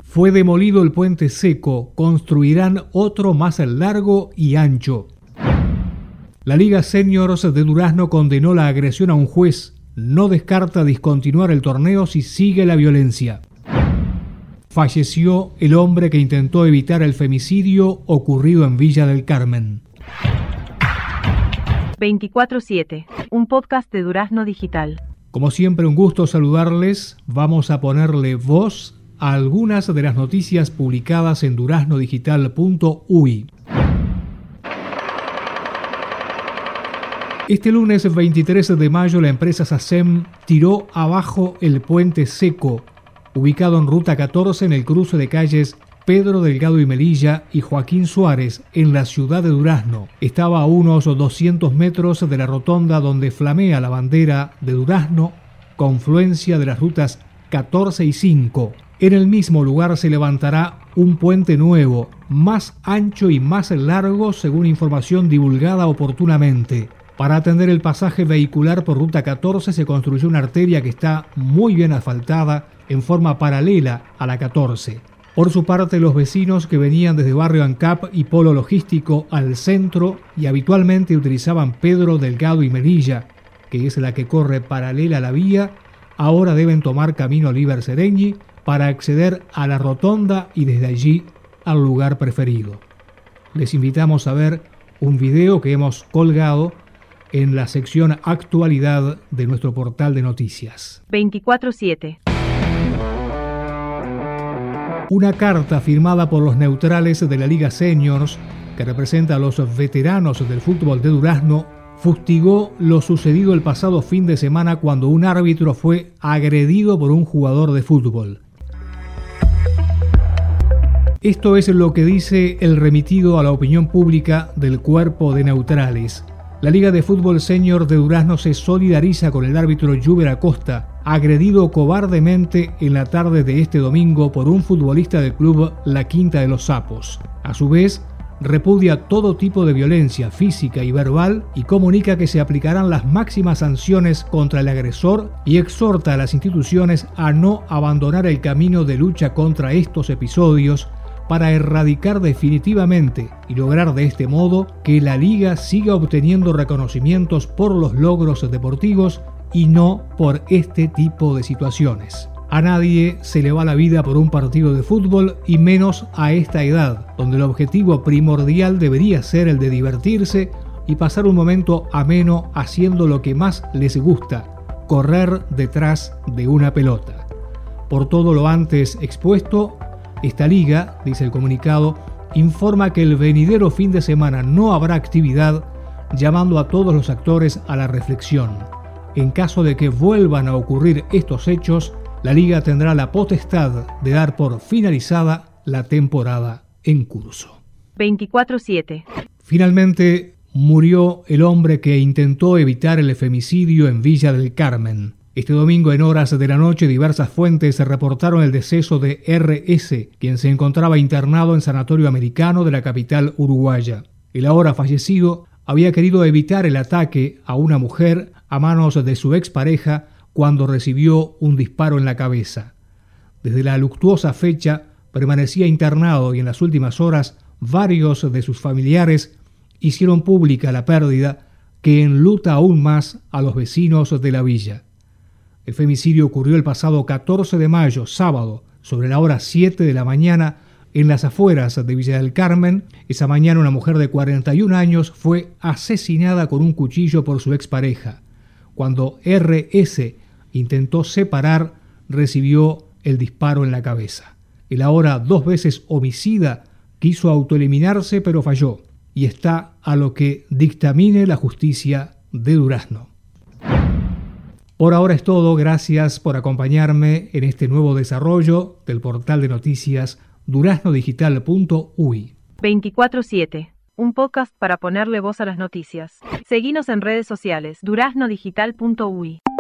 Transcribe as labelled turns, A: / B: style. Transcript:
A: Fue demolido el puente seco, construirán otro más largo y ancho. La Liga Seniors de Durazno condenó la agresión a un juez. No descarta discontinuar el torneo si sigue la violencia. Falleció el hombre que intentó evitar el femicidio ocurrido en Villa del Carmen.
B: 24/7, un podcast de Durazno Digital.
A: Como siempre, un gusto saludarles. Vamos a ponerle voz a algunas de las noticias publicadas en duraznodigital.uy. Este lunes 23 de mayo la empresa SACEM tiró abajo el puente seco, ubicado en Ruta 14 en el cruce de calles Pedro Delgado y Melilla y Joaquín Suárez en la ciudad de Durazno. Estaba a unos 200 metros de la rotonda donde flamea la bandera de Durazno, confluencia de las rutas 14 y 5. En el mismo lugar se levantará un puente nuevo, más ancho y más largo según información divulgada oportunamente. Para atender el pasaje vehicular por Ruta 14 se construyó una arteria que está muy bien asfaltada en forma paralela a la 14. Por su parte, los vecinos que venían desde Barrio ANCAP y Polo Logístico al centro y habitualmente utilizaban Pedro Delgado y Melilla, que es la que corre paralela a la vía, ahora deben tomar camino Oliver Seregni para acceder a la rotonda y desde allí al lugar preferido. Les invitamos a ver un video que hemos colgado en la sección Actualidad de nuestro portal de noticias.
B: 24/7.
A: Una carta firmada por los neutrales de la Liga Seniors, que representa a los veteranos del fútbol de Durazno, fustigó lo sucedido el pasado fin de semana cuando un árbitro fue agredido por un jugador de fútbol. Esto es lo que dice el remitido a la opinión pública del cuerpo de neutrales. La Liga de Fútbol Senior de Durazno se solidariza con el árbitro Juber Acosta, agredido cobardemente en la tarde de este domingo por un futbolista del club La Quinta de los Sapos. A su vez, repudia todo tipo de violencia física y verbal y comunica que se aplicarán las máximas sanciones contra el agresor y exhorta a las instituciones a no abandonar el camino de lucha contra estos episodios para erradicar definitivamente y lograr de este modo que la liga siga obteniendo reconocimientos por los logros deportivos y no por este tipo de situaciones. A nadie se le va la vida por un partido de fútbol y menos a esta edad, donde el objetivo primordial debería ser el de divertirse y pasar un momento ameno haciendo lo que más les gusta, correr detrás de una pelota. Por todo lo antes expuesto, esta liga, dice el comunicado, informa que el venidero fin de semana no habrá actividad, llamando a todos los actores a la reflexión. En caso de que vuelvan a ocurrir estos hechos, la liga tendrá la potestad de dar por finalizada la temporada en curso.
B: 24/7.
A: Finalmente, murió el hombre que intentó evitar el femicidio en Villa del Carmen. Este domingo en horas de la noche diversas fuentes reportaron el deceso de R.S., quien se encontraba internado en Sanatorio Americano de la capital uruguaya. El ahora fallecido había querido evitar el ataque a una mujer a manos de su expareja cuando recibió un disparo en la cabeza. Desde la luctuosa fecha permanecía internado y en las últimas horas varios de sus familiares hicieron pública la pérdida que enluta aún más a los vecinos de la villa. El femicidio ocurrió el pasado 14 de mayo, sábado, sobre la hora 7 de la mañana, en las afueras de Villa del Carmen. Esa mañana una mujer de 41 años fue asesinada con un cuchillo por su expareja. Cuando R.S. intentó separar, recibió el disparo en la cabeza. El ahora 2 veces homicida quiso autoeliminarse pero falló y está a lo que dictamine la justicia de Durazno. Por ahora es todo, gracias por acompañarme en este nuevo desarrollo del portal de noticias duraznodigital.uy.
B: 24/7, un podcast para ponerle voz a las noticias. Seguinos en redes sociales, duraznodigital.uy.